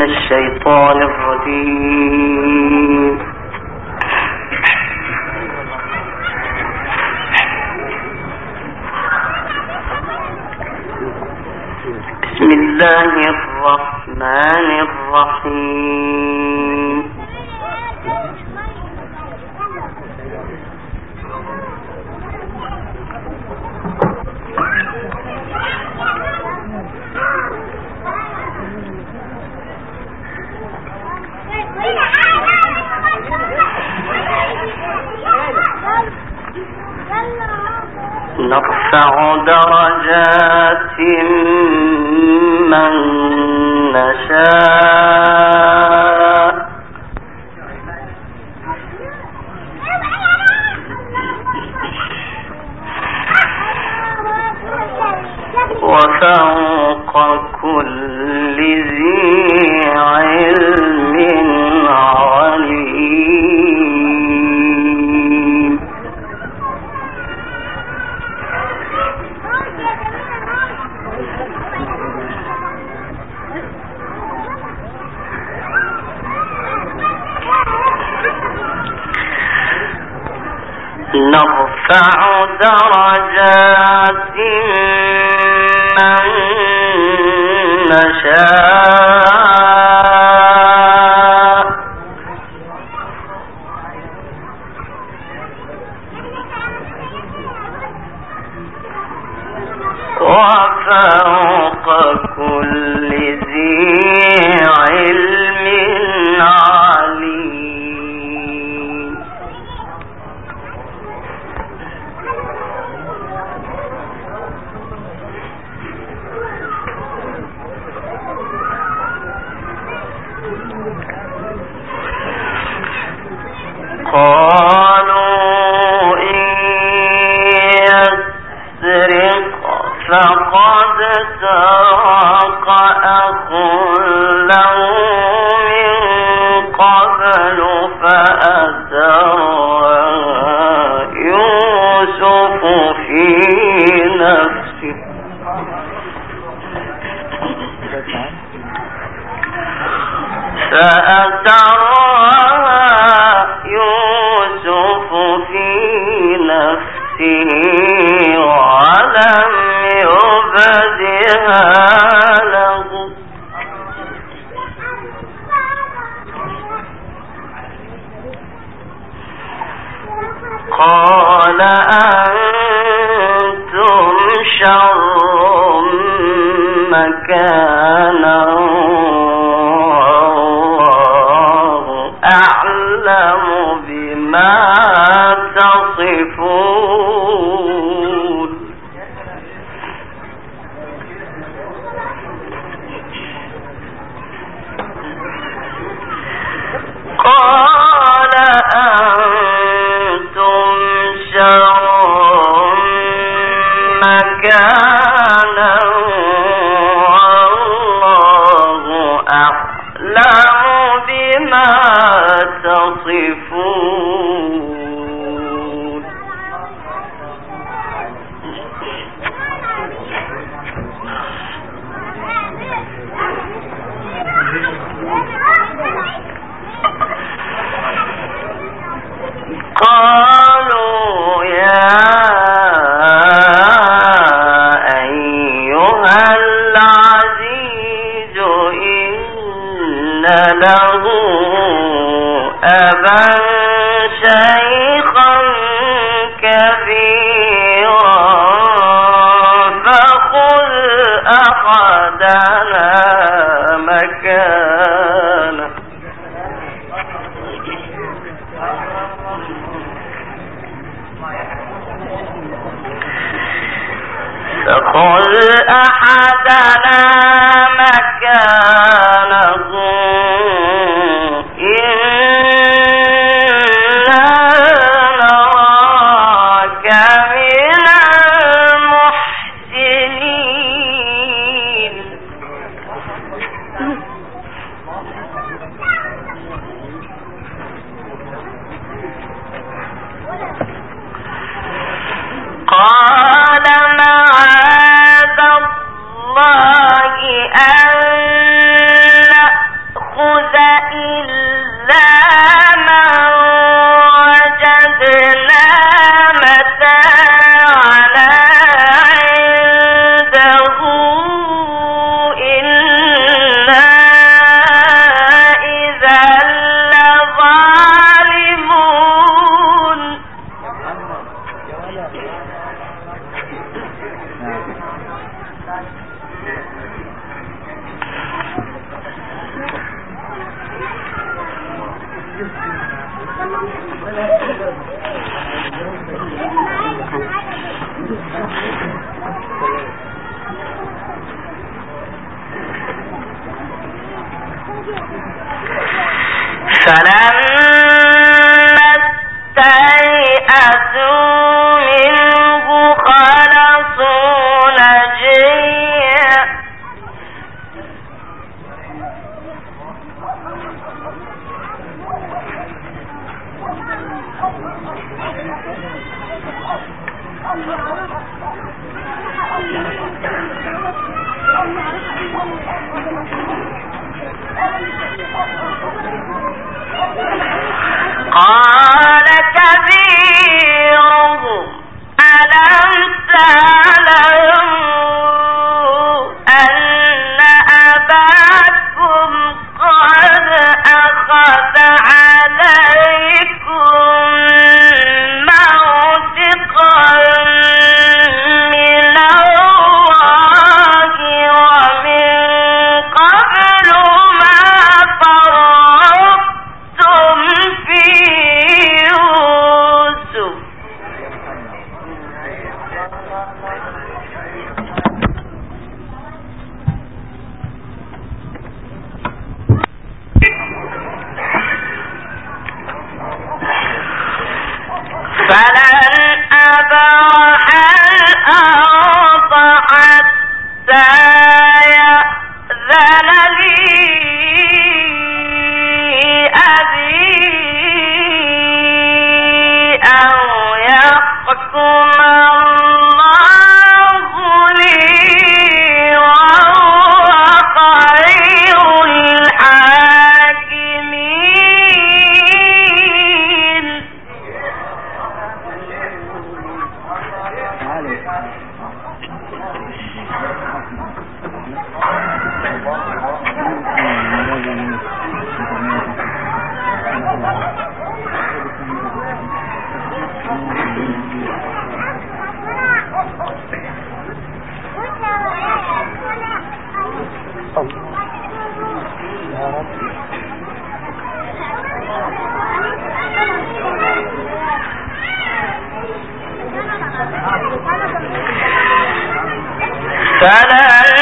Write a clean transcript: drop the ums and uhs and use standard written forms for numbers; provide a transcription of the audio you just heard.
الشيطان الرجيم. بسم الله الرحمن الرحيم. نرفع درجات من نشاء وفوق كل ذي علم عليم. نرفع درجات من نشاء وفوق كل ذي علم عليم. قالوا إن يسرق فقد سرق أخ له من قبل فأسرها يوسف في نفسه ولم يبدها له. قال أنتم شر مكانا والله أعلم بما تصفون. قال أنتم شر مكانا والله أعلم بما تصفون. قالوا يا أيها العزيز إن له أبا شيخا كبيرا فخذ أحدنا مكانه. فخذ أحدنا مكانه إنا نراك من المحسنين. قال معاذ الله أن يأخذ إلا من وجدنا متاعنا عنده إنا إذا لظالمون. فلما استيئسوا منه خلصوا نجيا قال كبيرهم ألم تعلموا أن أباكم قد أخذ عليكم موثقا من الله ومن قبل ما فرضتم في يوسف فلن أبرح الأرض حتى يأذن لي أبي أو يحكم الله لي وهو خير الحاكمين. فلا